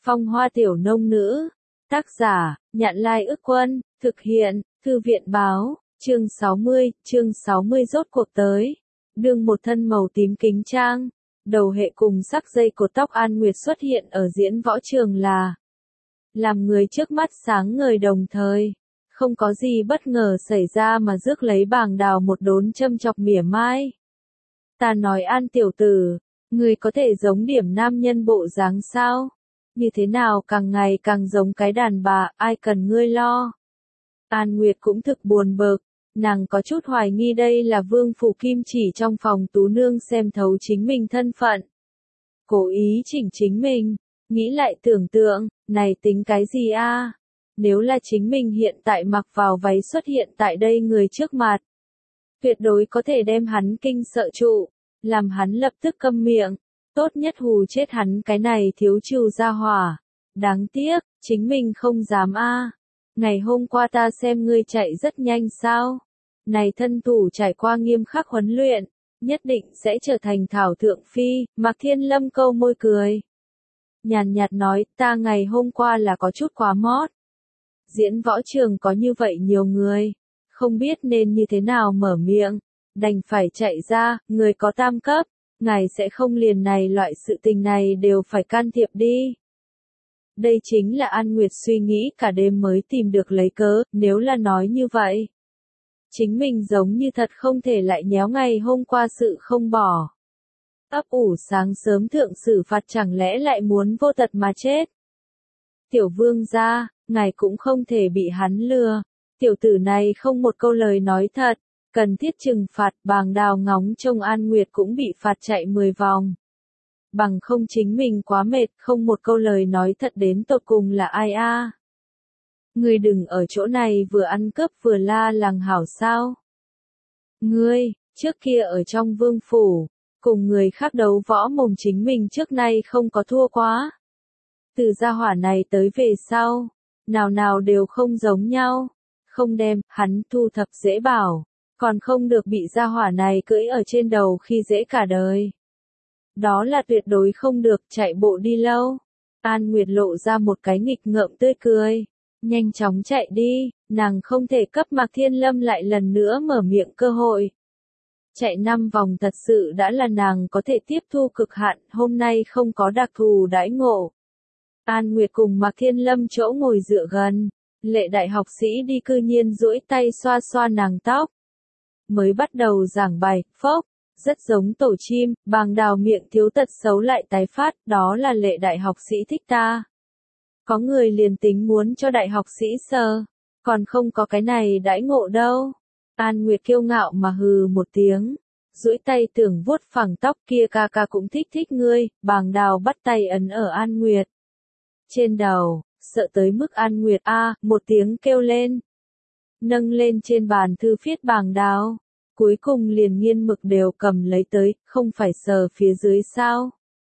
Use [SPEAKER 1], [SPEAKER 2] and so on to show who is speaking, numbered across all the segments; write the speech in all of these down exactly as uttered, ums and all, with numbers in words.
[SPEAKER 1] Phong hoa tiểu nông nữ. Tác giả, Nhạn Lai Ức Quân, thực hiện, Thư viện báo, chương sáu mươi, chương sáu mươi rốt cuộc tới. Đương một thân màu tím kính trang, đầu hệ cùng sắc dây cột tóc An Nguyệt xuất hiện ở diễn võ trường là làm người trước mắt sáng ngời đồng thời. Không có gì bất ngờ xảy ra mà rước lấy Bàng Đào một đốn châm chọc mỉa mai. Ta nói An tiểu tử, người có thể giống điểm nam nhân bộ dáng sao? Như thế nào càng ngày càng giống cái đàn bà, ai cần ngươi lo. An Nguyệt cũng thực buồn bực, nàng có chút hoài nghi đây là Vương Phủ Kim chỉ trong phòng tú nương xem thấu chính mình thân phận. Cố ý chỉnh chính mình, nghĩ lại tưởng tượng, này tính cái gì a? Nếu là chính mình hiện tại mặc vào váy xuất hiện tại đây người trước mặt, tuyệt đối có thể đem hắn kinh sợ trụ, làm hắn lập tức câm miệng, tốt nhất hù chết hắn cái này thiếu trừ ra hỏa. Đáng tiếc, chính mình không dám a. Ngày hôm qua ta xem ngươi chạy rất nhanh sao? Này thân thủ trải qua nghiêm khắc huấn luyện, nhất định sẽ trở thành thảo thượng phi. Mạc Thiên Lâm câu môi cười, nhàn nhạt nói, ta ngày hôm qua là có chút quá mót. Diễn võ trường có như vậy nhiều người, không biết nên như thế nào mở miệng, đành phải chạy ra, người có tam cấp, ngài sẽ không liền này loại sự tình này đều phải can thiệp đi. Đây chính là An Nguyệt suy nghĩ cả đêm mới tìm được lấy cớ, nếu là nói như vậy. Chính mình giống như thật không thể lại nhéo ngày hôm qua sự không bỏ. Ấp ủ sáng sớm thượng xử phạt chẳng lẽ lại muốn vô tật mà chết. Tiểu vương gia, ngài cũng không thể bị hắn lừa, tiểu tử này không một câu lời nói thật, cần thiết trừng phạt. Bàng Đào ngóng trông An Nguyệt cũng bị phạt chạy mười vòng. Bằng không chính mình quá mệt, không một câu lời nói thật đến tột cùng là ai a? À? Ngươi đừng ở chỗ này vừa ăn cướp vừa la làng hảo sao? Ngươi, trước kia ở trong vương phủ, cùng người khác đấu võ mồm chính mình trước nay không có thua quá. Từ gia hỏa này tới về sau, nào nào đều không giống nhau, không đem hắn thu thập dễ bảo, còn không được bị gia hỏa này cưỡi ở trên đầu khi dễ cả đời. Đó là tuyệt đối không được, chạy bộ đi lâu. An Nguyệt lộ ra một cái nghịch ngợm tươi cười, nhanh chóng chạy đi, nàng không thể cấp Mạc Thiên Lâm lại lần nữa mở miệng cơ hội. Chạy năm vòng thật sự đã là nàng có thể tiếp thu cực hạn, hôm nay không có đặc thù đãi ngộ. An Nguyệt cùng Mạc Thiên Lâm chỗ ngồi dựa gần, Lệ đại học sĩ đi cư nhiên duỗi tay xoa xoa nàng tóc. Mới bắt đầu giảng bài, phốc, rất giống tổ chim. Bàng Đào miệng thiếu tật xấu lại tái phát, đó là Lệ đại học sĩ thích ta. Có người liền tính muốn cho đại học sĩ sờ, còn không có cái này đãi ngộ đâu. An Nguyệt kiêu ngạo mà hừ một tiếng, duỗi tay tưởng vuốt phẳng tóc, kia ca ca cũng thích thích ngươi. Bàng Đào bắt tay ấn ở An Nguyệt trên đầu, sợ tới mức An Nguyệt a một tiếng kêu lên, nâng lên trên bàn thư viết Bàng Đào, cuối cùng liền nghiên mực đều cầm lấy tới, không phải sờ phía dưới sao?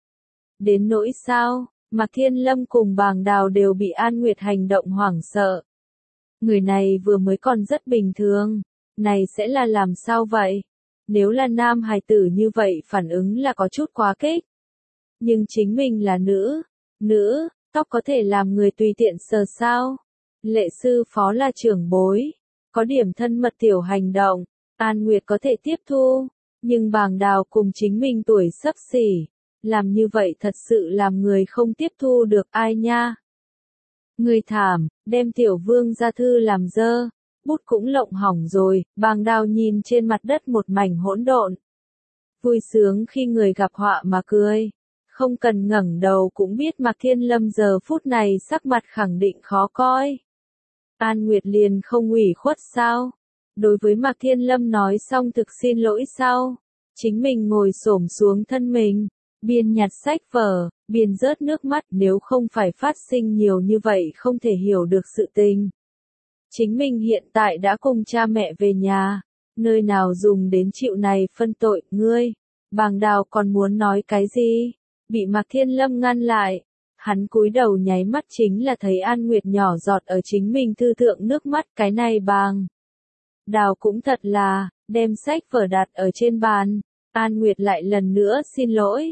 [SPEAKER 1] Đến nỗi sao? Mạc Thiên Lâm cùng Bàng Đào đều bị An Nguyệt hành động hoảng sợ. Người này vừa mới còn rất bình thường, này sẽ là làm sao vậy? Nếu là nam hài tử như vậy phản ứng là có chút quá kích. Nhưng chính mình là nữ, nữ, tóc có thể làm người tùy tiện sờ sao? Lệ sư phó là trưởng bối, có điểm thân mật tiểu hành động, An Nguyệt có thể tiếp thu, nhưng Bàng Đào cùng chính mình tuổi xấp xỉ, làm như vậy thật sự làm người không tiếp thu được ai nha. Người thảm, đem tiểu vương gia thư làm dơ, bút cũng lộng hỏng rồi. Bàng Đào nhìn trên mặt đất một mảnh hỗn độn, vui sướng khi người gặp họa mà cười. Không cần ngẩng đầu cũng biết Mạc Thiên Lâm giờ phút này sắc mặt khẳng định khó coi. An Nguyệt liền không ủy khuất sao? Đối với Mạc Thiên Lâm nói xong thực xin lỗi sau, chính mình ngồi xổm xuống thân mình, biên nhặt sách vở, biên rớt nước mắt. Nếu không phải phát sinh nhiều như vậy không thể hiểu được sự tình. Chính mình hiện tại đã cùng cha mẹ về nhà, nơi nào dùng đến chịu này phân tội. Ngươi, Bàng Đào còn muốn nói cái gì? Bị Mạc Thiên Lâm ngăn lại, hắn cúi đầu nháy mắt chính là thấy An Nguyệt nhỏ giọt ở chính mình thư thượng nước mắt. Cái này Bàng Đào cũng thật là, đem sách vở đặt ở trên bàn. An Nguyệt lại lần nữa xin lỗi,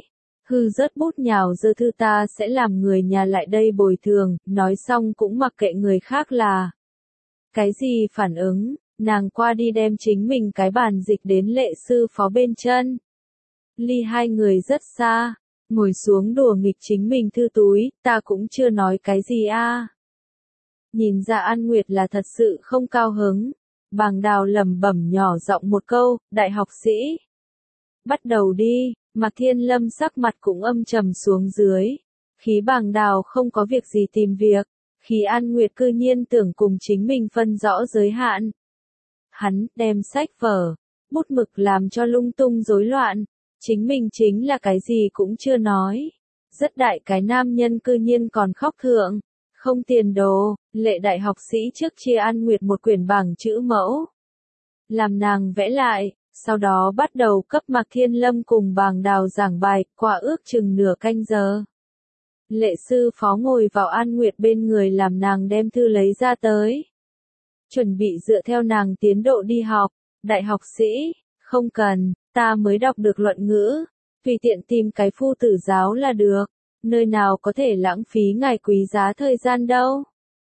[SPEAKER 1] hư rớt bút nhào dơ thư ta sẽ làm người nhà lại đây bồi thường, nói xong cũng mặc kệ người khác là cái gì phản ứng, nàng qua đi đem chính mình cái bàn dịch đến Lệ sư phó bên chân. Ly hai người rất xa, ngồi xuống đùa nghịch chính mình thư túi, ta cũng chưa nói cái gì a. Nhìn ra An Nguyệt là thật sự không cao hứng, Bàng Đào lẩm bẩm nhỏ giọng một câu, đại học sĩ. Bắt đầu đi, Mạc Thiên Lâm sắc mặt cũng âm trầm xuống dưới. Khí Bàng Đào không có việc gì tìm việc, khí An Nguyệt cư nhiên tưởng cùng chính mình phân rõ giới hạn. Hắn đem sách vở, bút mực làm cho lung tung rối loạn, chính mình chính là cái gì cũng chưa nói. Rất đại cái nam nhân cư nhiên còn khóc thượng, không tiền đồ, Lệ đại học sĩ trước chia An Nguyệt một quyển bảng chữ mẫu. Làm nàng vẽ lại, sau đó bắt đầu cấp Mạc Thiên Lâm cùng Bàng Đào giảng bài, qua ước chừng nửa canh giờ. Lệ sư phó ngồi vào An Nguyệt bên người làm nàng đem thư lấy ra tới. Chuẩn bị dựa theo nàng tiến độ đi học, đại học sĩ, không cần, ta mới đọc được luận ngữ, tùy tiện tìm cái phu tử giáo là được, nơi nào có thể lãng phí ngài quý giá thời gian đâu.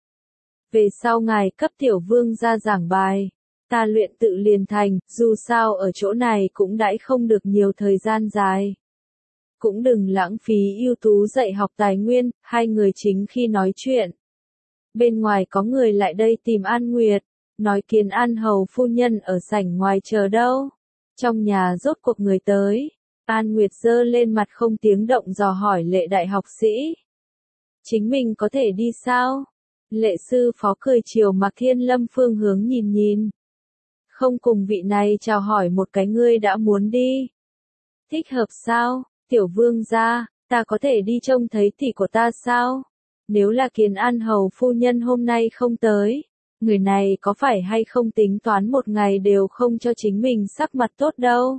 [SPEAKER 1] Về sau ngài cấp tiểu vương ra giảng bài, ta luyện tự liền thành, dù sao ở chỗ này cũng đãi không được nhiều thời gian dài. Cũng đừng lãng phí ưu tú dạy học tài nguyên, hai người chính khi nói chuyện. Bên ngoài có người lại đây tìm An Nguyệt, nói Kiến An hầu phu nhân ở sảnh ngoài chờ đâu. Trong nhà rốt cuộc người tới, An Nguyệt giơ lên mặt không tiếng động dò hỏi Lệ đại học sĩ. Chính mình có thể đi sao? Lệ sư phó cười chiều Mạc Thiên Lâm phương hướng nhìn nhìn. Không cùng vị này chào hỏi một cái ngươi đã muốn đi. Thích hợp sao, tiểu vương gia, ta có thể đi trông thấy tỷ của ta sao? Nếu là Kiến An hầu phu nhân hôm nay không tới, người này có phải hay không tính toán một ngày đều không cho chính mình sắc mặt tốt đâu?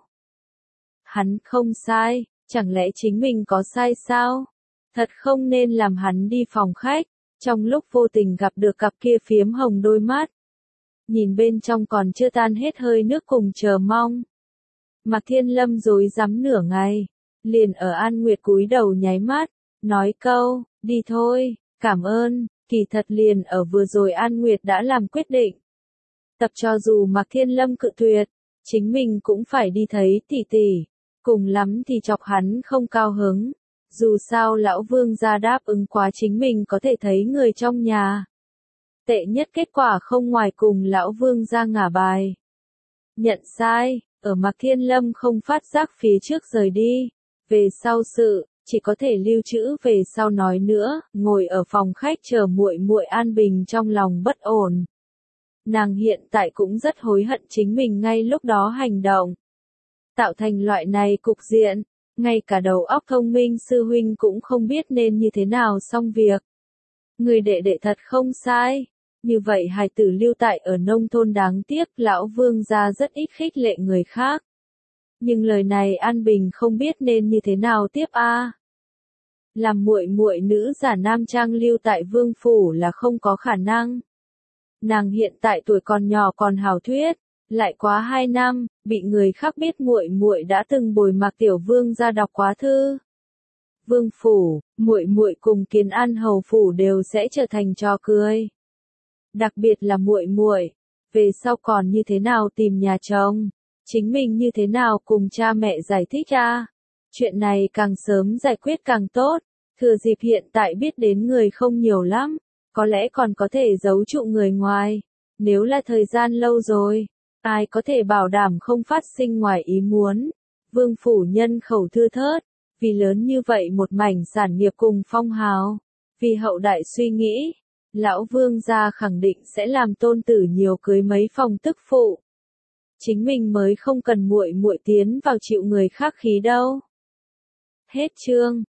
[SPEAKER 1] Hắn không sai, chẳng lẽ chính mình có sai sao? Thật không nên làm hắn đi phòng khách, trong lúc vô tình gặp được cặp kia phiếm hồng đôi mắt. Nhìn bên trong còn chưa tan hết hơi nước cùng chờ mong. Mạc Thiên Lâm rối rắm nửa ngày, liền ở An Nguyệt cúi đầu nháy mắt, nói câu, đi thôi, cảm ơn, kỳ thật liền ở vừa rồi An Nguyệt đã làm quyết định. Tập cho dù Mạc Thiên Lâm cự tuyệt, chính mình cũng phải đi thấy tỷ tỷ, cùng lắm thì chọc hắn không cao hứng. Dù sao lão vương gia đáp ứng quá chính mình có thể thấy người trong nhà. Tệ nhất kết quả không ngoài cùng lão vương gia ngả bài. Nhận sai, ở Mạc Thiên Lâm không phát giác phía trước rời đi. Về sau sự, chỉ có thể lưu trữ về sau nói nữa, ngồi ở phòng khách chờ muội muội an bình trong lòng bất ổn. Nàng hiện tại cũng rất hối hận chính mình ngay lúc đó hành động. Tạo thành loại này cục diện, ngay cả đầu óc thông minh sư huynh cũng không biết nên như thế nào xong việc. Người đệ đệ thật không sai. Như vậy hài tử lưu tại ở nông thôn đáng tiếc lão vương gia rất ít khích lệ người khác. Nhưng lời này An Bình không biết nên như thế nào tiếp a. Làm muội muội nữ giả nam trang lưu tại vương phủ là không có khả năng. Nàng hiện tại tuổi còn nhỏ còn hào thuyết, lại quá hai năm, bị người khác biết muội muội đã từng bồi Mạc tiểu vương ra đọc quá thư. Vương phủ, muội muội cùng Kiến An hầu phủ đều sẽ trở thành trò cười. Đặc biệt là muội muội, về sau còn như thế nào tìm nhà chồng, chính mình như thế nào cùng cha mẹ giải thích a. Chuyện này càng sớm giải quyết càng tốt, thừa dịp hiện tại biết đến người không nhiều lắm, có lẽ còn có thể giấu trụ người ngoài. Nếu là thời gian lâu rồi, ai có thể bảo đảm không phát sinh ngoài ý muốn. Vương phủ nhân khẩu thưa thớt, vì lớn như vậy một mảnh sản nghiệp cùng phong hào, vì hậu đại suy nghĩ, lão vương gia khẳng định sẽ làm tôn tử nhiều cưới mấy phòng tức phụ. Chính mình mới không cần muội muội tiến vào chịu người khác khí đâu. Hết chương.